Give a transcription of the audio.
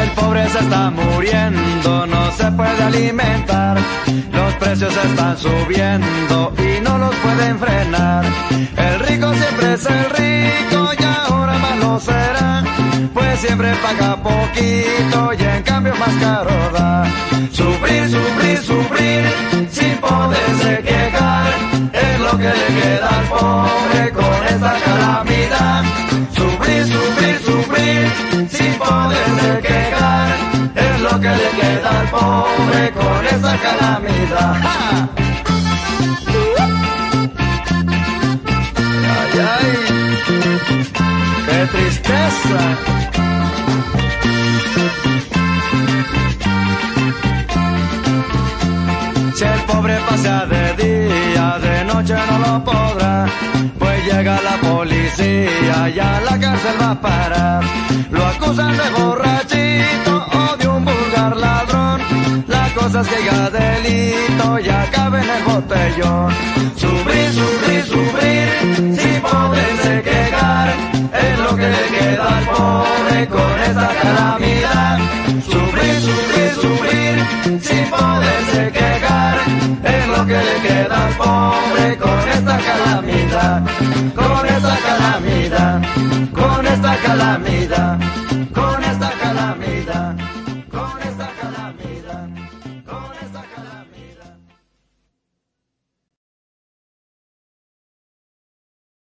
El pobre se está muriendo, no se puede alimentar. Los precios están subiendo y no los pueden frenar. El rico siempre es el rico y ahora más lo será, pues siempre paga poquito y en cambio más caro da. Sufrir, sufrir, sufrir, sin poderse quejar, es lo que le queda al pobre con esta calamidad. Sufrir, sufrir, sufrir, sin poderse quejar, es lo que le queda al pobre con esta calamidad. ¡Ja! Ay, ay, qué tristeza. Si el pobre pasea de día, de noche no lo podrá, pues llega la policía y a la cárcel va a parar. Lo acusan de borrachito o de un vulgar ladrón, la cosa es que haga delito y acabe en el botellón. Sufrir, sufrir, sufrir, sin poderse quejar, es lo que le queda al pobre con esta calamidad. Sufrir, sufrir, sufrir, sin poderse quejar, es lo que le queda al pobre con esta calamidad, con esta calamidad, con esta calamidad.